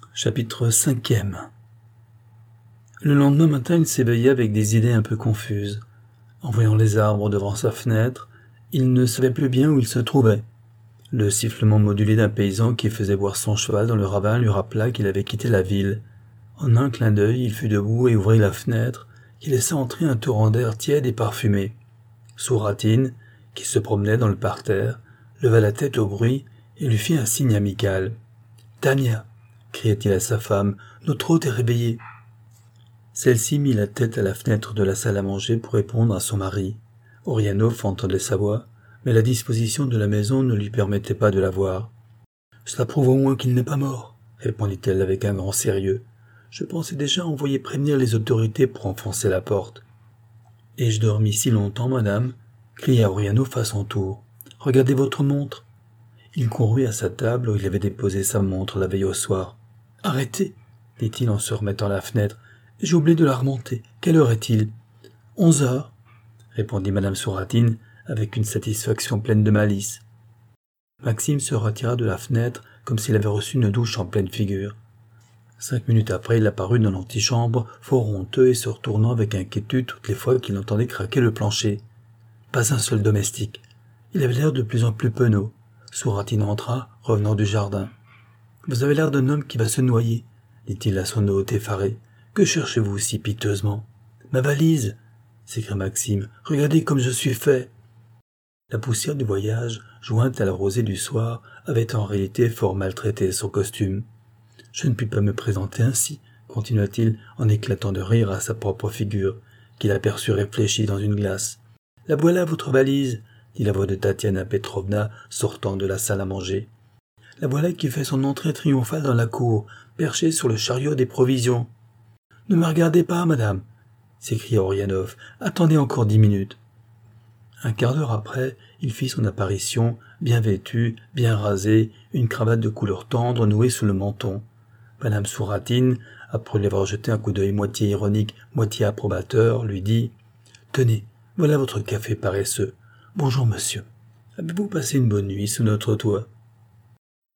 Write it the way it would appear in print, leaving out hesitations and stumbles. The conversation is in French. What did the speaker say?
Chapitre 5e. Le lendemain matin, il s'éveilla avec des idées un peu confuses. En voyant les arbres devant sa fenêtre, il ne savait plus bien où il se trouvait. Le sifflement modulé d'un paysan qui faisait boire son cheval dans le ravin lui rappela qu'il avait quitté la ville. En un clin d'œil, il fut debout et ouvrit la fenêtre, qui laissa entrer un torrent d'air tiède et parfumé. Souratine, qui se promenait dans le parterre, leva la tête au bruit et lui fit un signe amical. « Tania !» cria-t-il à sa femme, « notre hôte est réveillé. » Celle-ci mit la tête à la fenêtre de la salle à manger pour répondre à son mari. Orianov entendait sa voix, mais la disposition de la maison ne lui permettait pas de la voir. « Cela prouve au moins qu'il n'est pas mort, » répondit-elle avec un grand sérieux. « Je pensais déjà envoyer prévenir les autorités pour enfoncer la porte. »« Ai-je dormi si longtemps, madame ?» cria Orianov à son tour. « Regardez votre montre. » Il courut à sa table où il avait déposé sa montre la veille au soir. « Arrêtez !» dit-il en se remettant à la fenêtre. « J'ai oublié de la remonter. Quelle heure est-il ?»« 11 heures, » répondit madame Souratine avec une satisfaction pleine de malice. Maxime se retira de la fenêtre comme s'il avait reçu une douche en pleine figure. 5 minutes après, il apparut dans l'antichambre, fort honteux et se retournant avec inquiétude toutes les fois qu'il entendait craquer le plancher. Pas un seul domestique. Il avait l'air de plus en plus penaud. Souratine entra, revenant du jardin. « Vous avez l'air d'un homme qui va se noyer, » dit-il à son hôte effaré. « Que cherchez-vous si piteusement ?»« Ma valise !» s'écria Maxime. « Regardez comme je suis fait !» La poussière du voyage, jointe à la rosée du soir, avait en réalité fort maltraité son costume. « Je ne puis pas me présenter ainsi, » continua-t-il en éclatant de rire à sa propre figure, qu'il aperçut réfléchie dans une glace. « La voilà, votre valise !» dit la voix de Tatiana Petrovna sortant de la salle à manger. « La voilà qui fait son entrée triomphale dans la cour, perchée sur le chariot des provisions. »« Ne me regardez pas, madame !» s'écria Orianov. « Attendez encore 10 minutes. » Un quart d'heure après, il fit son apparition, bien vêtu, bien rasé, une cravate de couleur tendre nouée sous le menton. Madame Souratine, après lui avoir jeté un coup d'œil moitié ironique, moitié approbateur, lui dit « Tenez, voilà votre café paresseux. Bonjour, monsieur. Avez-vous passé une bonne nuit sous notre toit ?»